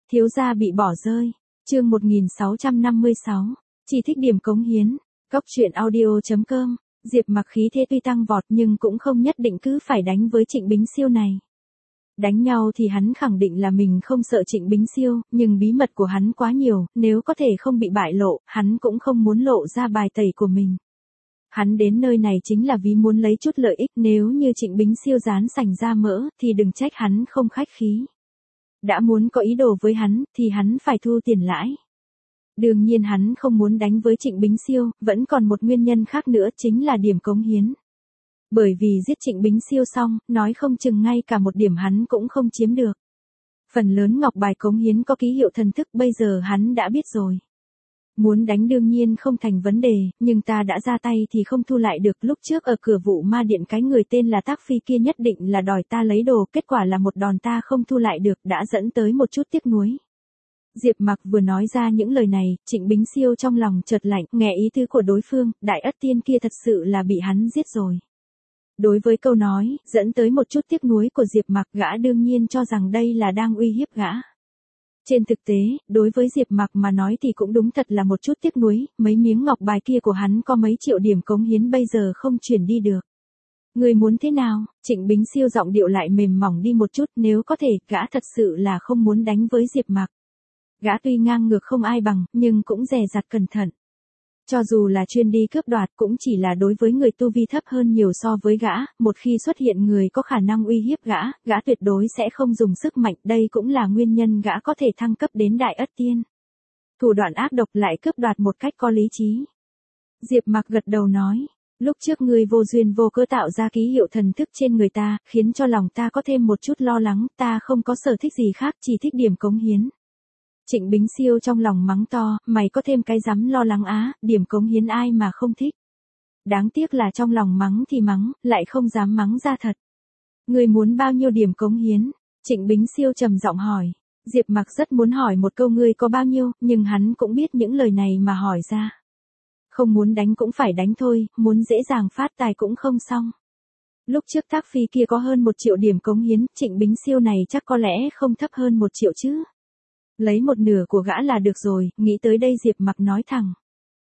Thiếu gia bị bỏ rơi. Chương 1656. Chỉ thích điểm cống hiến. Góc truyện audio.com. Diệp Mặc khí thế tuy tăng vọt nhưng cũng không nhất định cứ phải đánh với Trịnh Bính Siêu này. Đánh nhau thì hắn khẳng định là mình không sợ Trịnh Bính Siêu, nhưng bí mật của hắn quá nhiều, nếu có thể không bị bại lộ, hắn cũng không muốn lộ ra bài tẩy của mình. Hắn đến nơi này chính là vì muốn lấy chút lợi ích, nếu như Trịnh Bính Siêu dán sành ra mỡ, thì đừng trách hắn không khách khí. Đã muốn có ý đồ với hắn, thì hắn phải thu tiền lãi. Đương nhiên hắn không muốn đánh với Trịnh Bính Siêu, vẫn còn một nguyên nhân khác nữa chính là điểm cống hiến. Bởi vì giết Trịnh Bính Siêu xong, nói không chừng ngay cả một điểm hắn cũng không chiếm được. Phần lớn ngọc bài cống hiến có ký hiệu thần thức bây giờ hắn đã biết rồi. Muốn đánh đương nhiên không thành vấn đề, nhưng ta đã ra tay thì không thu lại được. Lúc trước ở cửa vụ ma điện cái người tên là Tác Phi kia nhất định là đòi ta lấy đồ, kết quả là một đòn ta không thu lại được, đã dẫn tới một chút tiếc nuối. Diệp Mặc vừa nói ra những lời này, Trịnh Bính Siêu trong lòng chợt lạnh, nghe ý tứ của đối phương, Đại Ất Tiên kia thật sự là bị hắn giết rồi. Đối với câu nói, dẫn tới một chút tiếc nuối của Diệp Mặc, gã đương nhiên cho rằng đây là đang uy hiếp gã. Trên thực tế, đối với Diệp Mặc mà nói thì cũng đúng thật là một chút tiếc nuối, mấy miếng ngọc bài kia của hắn có mấy triệu điểm cống hiến bây giờ không chuyển đi được. Người muốn thế nào? Trịnh Bính Siêu giọng điệu lại mềm mỏng đi một chút, nếu có thể, gã thật sự là không muốn đánh với Diệp Mặc. Gã tuy ngang ngược không ai bằng, nhưng cũng dè dặt cẩn thận. Cho dù là chuyên đi cướp đoạt cũng chỉ là đối với người tu vi thấp hơn nhiều so với gã, một khi xuất hiện người có khả năng uy hiếp gã tuyệt đối sẽ không dùng sức mạnh, đây cũng là nguyên nhân gã có thể thăng cấp đến Đại Ất Tiên. Thủ đoạn ác độc lại cướp đoạt một cách có lý trí. Diệp Mặc gật đầu nói, lúc trước ngươi vô duyên vô cớ tạo ra ký hiệu thần thức trên người ta, khiến cho lòng ta có thêm một chút lo lắng, ta không có sở thích gì khác, chỉ thích điểm cống hiến. Trịnh Bính Siêu trong lòng mắng to, mày có thêm cái dám lo lắng á, điểm cống hiến ai mà không thích. Đáng tiếc là trong lòng mắng thì mắng, lại không dám mắng ra thật. Người muốn bao nhiêu điểm cống hiến? Trịnh Bính Siêu trầm giọng hỏi. Diệp Mặc rất muốn hỏi một câu ngươi có bao nhiêu, nhưng hắn cũng biết những lời này mà hỏi ra. Không muốn đánh cũng phải đánh thôi, muốn dễ dàng phát tài cũng không xong. Lúc trước Tác Phi kia có hơn 1 triệu điểm cống hiến, Trịnh Bính Siêu này chắc có lẽ không thấp hơn 1 triệu chứ. Lấy một nửa của gã là được rồi, nghĩ tới đây Diệp Mặc nói thẳng.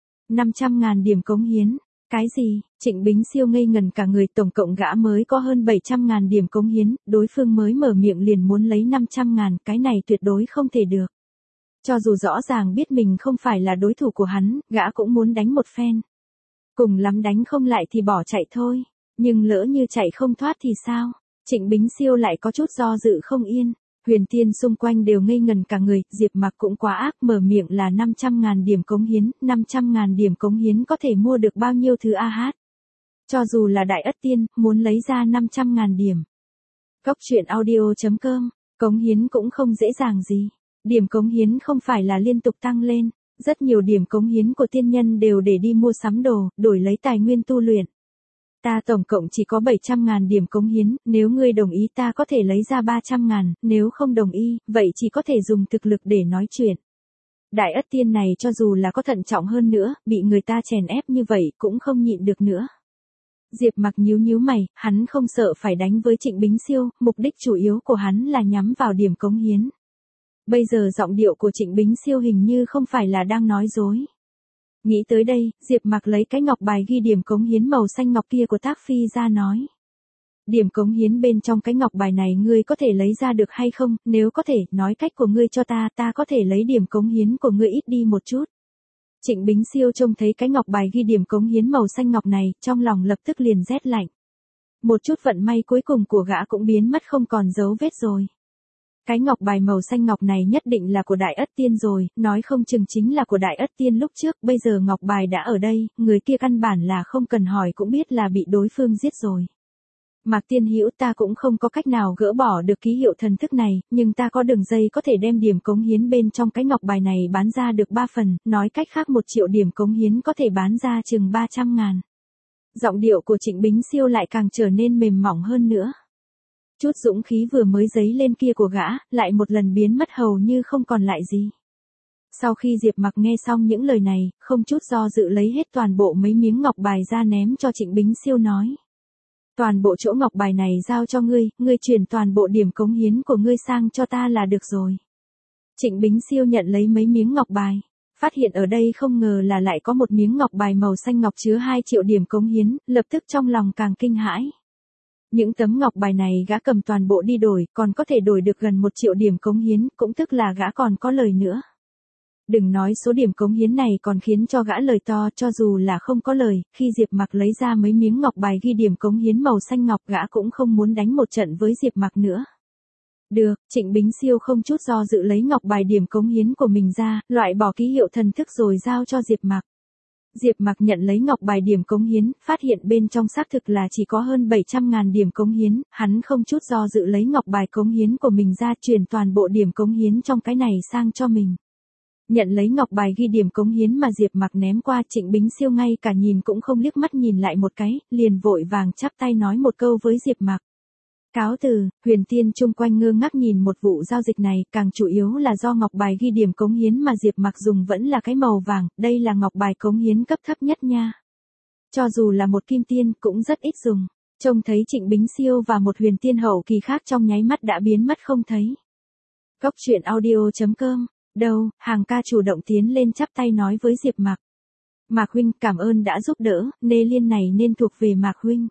500.000 điểm cống hiến. Cái gì? Trịnh Bính Siêu ngây ngần cả người, tổng cộng gã mới có hơn 700.000 điểm cống hiến, đối phương mới mở miệng liền muốn lấy 500.000, cái này tuyệt đối không thể được. Cho dù rõ ràng biết mình không phải là đối thủ của hắn, gã cũng muốn đánh một phen. Cùng lắm đánh không lại thì bỏ chạy thôi, nhưng lỡ như chạy không thoát thì sao? Trịnh Bính Siêu lại có chút do dự không yên. Huyền Tiên xung quanh đều ngây ngần cả người, Diệp Mặc cũng quá ác, mở miệng là 500.000 điểm cống hiến, 500.000 điểm cống hiến có thể mua được bao nhiêu thứ a hát. Cho dù là Đại Ất Tiên, muốn lấy ra 500.000 điểm. Góc truyện audio.com, cống hiến cũng không dễ dàng gì. Điểm cống hiến không phải là liên tục tăng lên, rất nhiều điểm cống hiến của tiên nhân đều để đi mua sắm đồ, đổi lấy tài nguyên tu luyện. Ta tổng cộng chỉ có 700.000 điểm cống hiến, nếu ngươi đồng ý ta có thể lấy ra 300.000, nếu không đồng ý, vậy chỉ có thể dùng thực lực để nói chuyện. Đại Ất Tiên này cho dù là có thận trọng hơn nữa, bị người ta chèn ép như vậy cũng không nhịn được nữa. Diệp Mặc nhíu mày, hắn không sợ phải đánh với Trịnh Bính Siêu, mục đích chủ yếu của hắn là nhắm vào điểm cống hiến. Bây giờ giọng điệu của Trịnh Bính Siêu hình như không phải là đang nói dối. Nghĩ tới đây, Diệp Mặc lấy cái ngọc bài ghi điểm cống hiến màu xanh ngọc kia của Tác Phi ra nói. Điểm cống hiến bên trong cái ngọc bài này ngươi có thể lấy ra được hay không, nếu có thể, nói cách của ngươi cho ta có thể lấy điểm cống hiến của ngươi ít đi một chút. Trịnh Bính Siêu trông thấy cái ngọc bài ghi điểm cống hiến màu xanh ngọc này, trong lòng lập tức liền rét lạnh. Một chút vận may cuối cùng của gã cũng biến mất không còn dấu vết rồi. Cái ngọc bài màu xanh ngọc này nhất định là của Đại Ất Tiên rồi, nói không chừng chính là của Đại Ất Tiên lúc trước, bây giờ ngọc bài đã ở đây, người kia căn bản là không cần hỏi cũng biết là bị đối phương giết rồi. Mạc Tiên Hữu, ta cũng không có cách nào gỡ bỏ được ký hiệu thần thức này, nhưng ta có đường dây có thể đem điểm cống hiến bên trong cái ngọc bài này bán ra được 3 phần, nói cách khác 1 triệu điểm cống hiến có thể bán ra chừng 300.000. Giọng điệu của Trịnh Bính Siêu lại càng trở nên mềm mỏng hơn nữa. Chút dũng khí vừa mới dấy lên kia của gã, lại một lần biến mất hầu như không còn lại gì. Sau khi Diệp Mặc nghe xong những lời này, không chút do dự lấy hết toàn bộ mấy miếng ngọc bài ra ném cho Trịnh Bính Siêu nói. Toàn bộ chỗ ngọc bài này giao cho ngươi chuyển toàn bộ điểm cống hiến của ngươi sang cho ta là được rồi. Trịnh Bính Siêu nhận lấy mấy miếng ngọc bài. Phát hiện ở đây không ngờ là lại có một miếng ngọc bài màu xanh ngọc chứa 2 triệu điểm cống hiến, lập tức trong lòng càng kinh hãi. Những tấm ngọc bài này gã cầm toàn bộ đi đổi, còn có thể đổi được gần 1 triệu điểm cống hiến, cũng tức là gã còn có lời nữa. Đừng nói số điểm cống hiến này còn khiến cho gã lời to, cho dù là không có lời, khi Diệp Mặc lấy ra mấy miếng ngọc bài ghi điểm cống hiến màu xanh ngọc, gã cũng không muốn đánh một trận với Diệp Mặc nữa. Được, Trịnh Bính Siêu không chút do dự lấy ngọc bài điểm cống hiến của mình ra, loại bỏ ký hiệu thần thức rồi giao cho Diệp Mặc. Diệp Mặc nhận lấy ngọc bài điểm cống hiến, phát hiện bên trong xác thực là chỉ có hơn 700.000 điểm cống hiến, hắn không chút do dự lấy ngọc bài cống hiến của mình ra, chuyển toàn bộ điểm cống hiến trong cái này sang cho mình. Nhận lấy ngọc bài ghi điểm cống hiến mà Diệp Mặc ném qua, Trịnh Bính Siêu ngay cả nhìn cũng không liếc mắt nhìn lại một cái, liền vội vàng chắp tay nói một câu với Diệp Mặc. Cáo từ. Huyền Tiên chung quanh ngơ ngác nhìn một vụ giao dịch này, càng chủ yếu là do ngọc bài ghi điểm cống hiến mà Diệp Mặc dùng vẫn là cái màu vàng, đây là ngọc bài cống hiến cấp thấp nhất nha. Cho dù là một kim tiên cũng rất ít dùng. Trông thấy Trịnh Bính Siêu và một huyền tiên hậu kỳ khác trong nháy mắt đã biến mất không thấy. Cốc truyện audio.com. Đâu, Hàng ca chủ động tiến lên chắp tay nói với Diệp Mặc. Mạc huynh, cảm ơn đã giúp đỡ, nê liên này nên thuộc về Mạc huynh.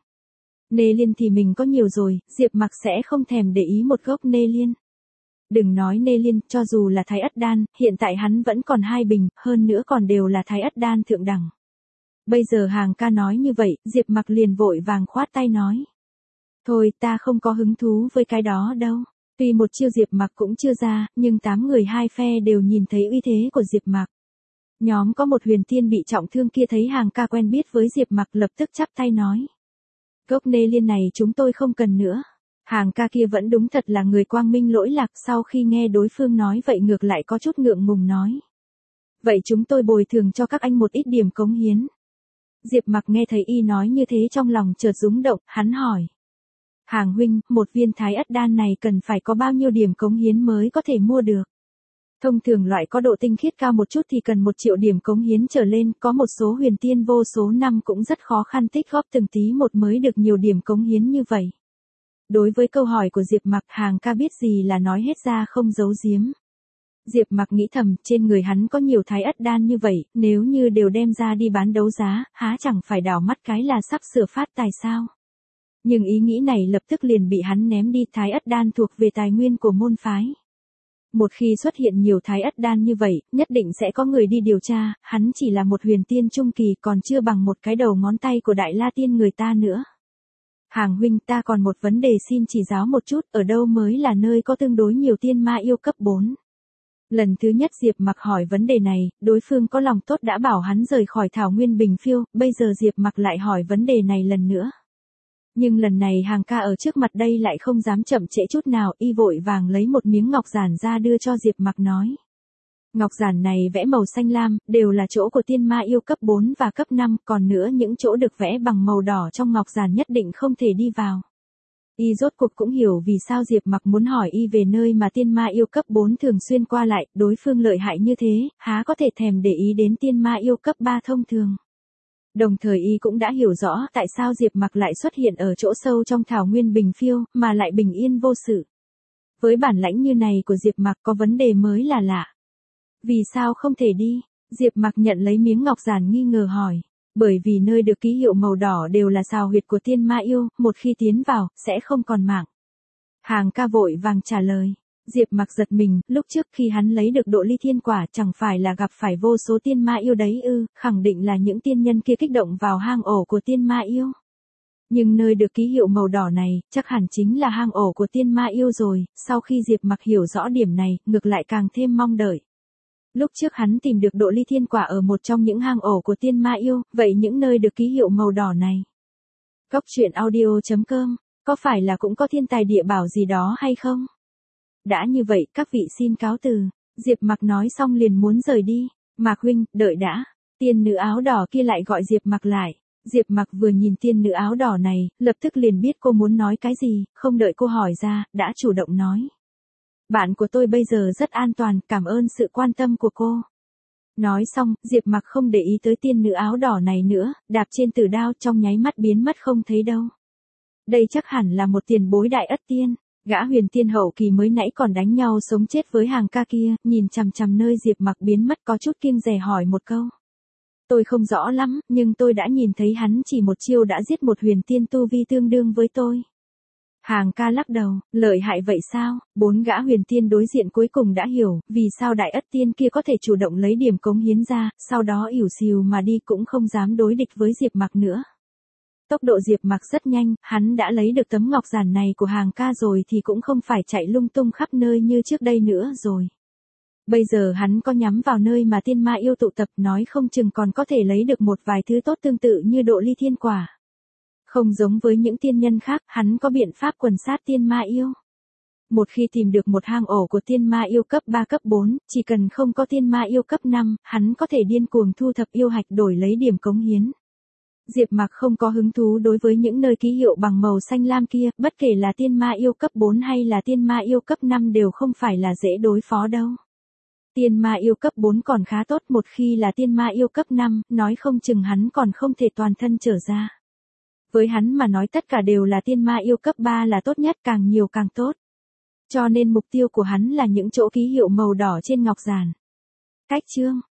Nê liên thì mình có nhiều rồi, Diệp Mặc sẽ không thèm để ý một gốc nê liên. Đừng nói nê liên, cho dù là thái ất đan, hiện tại hắn vẫn còn 2 bình, hơn nữa còn đều là thái ất đan thượng đẳng. Bây giờ Hàng ca nói như vậy, Diệp Mặc liền vội vàng khoát tay nói. Thôi, ta không có hứng thú với cái đó đâu. Tuy một chiêu Diệp Mặc cũng chưa ra, nhưng 8 người 2 phe đều nhìn thấy uy thế của Diệp Mặc. Nhóm có một huyền tiên bị trọng thương kia thấy Hàng ca quen biết với Diệp Mặc lập tức chắp tay nói. Gốc nê liên này chúng tôi không cần nữa. Hàng ca kia vẫn đúng thật là người quang minh lỗi lạc, sau khi nghe đối phương nói vậy ngược lại có chút ngượng ngùng nói. Vậy chúng tôi bồi thường cho các anh một ít điểm cống hiến. Diệp Mặc nghe thấy y nói như thế trong lòng chợt rúng động, hắn hỏi. Hàng huynh, một viên thái ất đan này cần phải có bao nhiêu điểm cống hiến mới có thể mua được? Thông thường loại có độ tinh khiết cao một chút thì cần 1 triệu điểm cống hiến trở lên, có một số huyền tiên vô số năm cũng rất khó khăn tích góp từng tí một mới được nhiều điểm cống hiến như vậy. Đối với câu hỏi của Diệp Mặc, Hàng ca biết gì là nói hết ra không giấu giếm. Diệp Mặc nghĩ thầm, trên người hắn có nhiều thái ất đan như vậy, nếu như đều đem ra đi bán đấu giá, há chẳng phải đảo mắt cái là sắp sửa phát tài sao? Nhưng ý nghĩ này lập tức liền bị hắn ném đi, thái ất đan thuộc về tài nguyên của môn phái. Một khi xuất hiện nhiều thái ất đan như vậy, nhất định sẽ có người đi điều tra, hắn chỉ là một huyền tiên trung kỳ còn chưa bằng một cái đầu ngón tay của đại la tiên người ta nữa. Hàng huynh, ta còn một vấn đề xin chỉ giáo một chút, ở đâu mới là nơi có tương đối nhiều tiên ma yêu cấp 4? Lần thứ nhất Diệp Mặc hỏi vấn đề này, đối phương có lòng tốt đã bảo hắn rời khỏi Thảo Nguyên Bình Phiêu, bây giờ Diệp Mặc lại hỏi vấn đề này lần nữa. Nhưng lần này Hàng ca ở trước mặt đây lại không dám chậm trễ chút nào, y vội vàng lấy một miếng ngọc giản ra đưa cho Diệp Mặc nói. Ngọc giản này vẽ màu xanh lam, đều là chỗ của tiên ma yêu cấp 4 và cấp 5, còn nữa những chỗ được vẽ bằng màu đỏ trong ngọc giản nhất định không thể đi vào. Y rốt cuộc cũng hiểu vì sao Diệp Mặc muốn hỏi y về nơi mà tiên ma yêu cấp 4 thường xuyên qua lại, đối phương lợi hại như thế, há có thể thèm để ý đến tiên ma yêu cấp 3 thông thường. Đồng thời y cũng đã hiểu rõ tại sao Diệp Mặc lại xuất hiện ở chỗ sâu trong Thảo Nguyên Bình Phiêu, mà lại bình yên vô sự. Với bản lãnh như này của Diệp Mặc có vấn đề mới là lạ. Vì sao không thể đi? Diệp Mặc nhận lấy miếng ngọc giản nghi ngờ hỏi. Bởi vì nơi được ký hiệu màu đỏ đều là xào huyệt của tiên ma yêu, một khi tiến vào, sẽ không còn mạng. Hàng ca vội vàng trả lời. Diệp Mặc giật mình, lúc trước khi hắn lấy được độ ly thiên quả chẳng phải là gặp phải vô số tiên ma yêu đấy ư, khẳng định là những tiên nhân kia kích động vào hang ổ của tiên ma yêu. Nhưng nơi được ký hiệu màu đỏ này, chắc hẳn chính là hang ổ của tiên ma yêu rồi, sau khi Diệp Mặc hiểu rõ điểm này, ngược lại càng thêm mong đợi. Lúc trước hắn tìm được độ ly thiên quả ở một trong những hang ổ của tiên ma yêu, vậy những nơi được ký hiệu màu đỏ này. Cốc truyện audio.com, có phải là cũng có thiên tài địa bảo gì đó hay không? Đã như vậy, các vị xin cáo từ. Diệp Mặc nói xong liền muốn rời đi. Mạc huynh, đợi đã. Tiên nữ áo đỏ kia lại gọi Diệp Mặc lại. Diệp Mặc vừa nhìn tiên nữ áo đỏ này, lập tức liền biết cô muốn nói cái gì, không đợi cô hỏi ra, đã chủ động nói. Bạn của tôi bây giờ rất an toàn, cảm ơn sự quan tâm của cô. Nói xong, Diệp Mặc không để ý tới tiên nữ áo đỏ này nữa, đạp trên tử đao trong nháy mắt biến mất không thấy đâu. Đây chắc hẳn là một tiền bối đại ất tiên. Gã huyền tiên hậu kỳ mới nãy còn đánh nhau sống chết với hàng ca kia, nhìn chằm chằm nơi Diệp Mặc biến mất có chút kiêng dè hỏi một câu. Tôi không rõ lắm, nhưng tôi đã nhìn thấy hắn chỉ một chiêu đã giết một huyền tiên tu vi tương đương với tôi. Hàng ca lắc đầu, lợi hại vậy sao? 4 gã huyền tiên đối diện cuối cùng đã hiểu, vì sao đại ất tiên kia có thể chủ động lấy điểm cống hiến ra, sau đó ỉu xìu mà đi cũng không dám đối địch với Diệp Mặc nữa. Tốc độ Diệp Mặc rất nhanh, hắn đã lấy được tấm ngọc giản này của hàng ca rồi thì cũng không phải chạy lung tung khắp nơi như trước đây nữa rồi. Bây giờ hắn có nhắm vào nơi mà tiên ma yêu tụ tập, nói không chừng còn có thể lấy được một vài thứ tốt tương tự như độ ly thiên quả. Không giống với những tiên nhân khác, hắn có biện pháp quần sát tiên ma yêu. Một khi tìm được một hang ổ của tiên ma yêu cấp 3 cấp 4, chỉ cần không có tiên ma yêu cấp 5, hắn có thể điên cuồng thu thập yêu hạch đổi lấy điểm cống hiến. Diệp Mặc không có hứng thú đối với những nơi ký hiệu bằng màu xanh lam kia, bất kể là tiên ma yêu cấp 4 hay là tiên ma yêu cấp 5 đều không phải là dễ đối phó đâu. Tiên ma yêu cấp 4 còn khá tốt, một khi là tiên ma yêu cấp 5, nói không chừng hắn còn không thể toàn thân trở ra. Với hắn mà nói tất cả đều là tiên ma yêu cấp 3 là tốt nhất, càng nhiều càng tốt. Cho nên mục tiêu của hắn là những chỗ ký hiệu màu đỏ trên ngọc giản. Cách chương